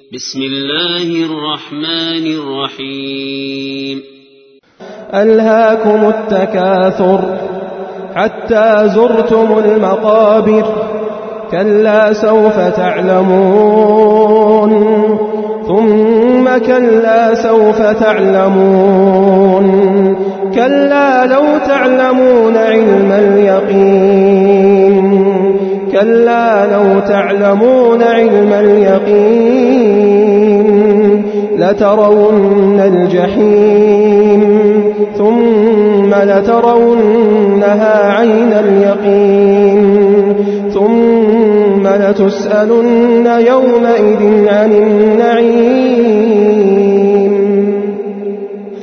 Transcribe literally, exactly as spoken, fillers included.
بسم الله الرحمن الرحيم. ألهاكم التكاثر حتى زرتم المقابر كلا سوف تعلمون ثم كلا سوف تعلمون كلا لو تعلمون علم اليقين كلا لو تعلمون علم اليقين لترون الجحيم ثم لترونها عين اليقين ثم لتسألن يومئذ عن النعيم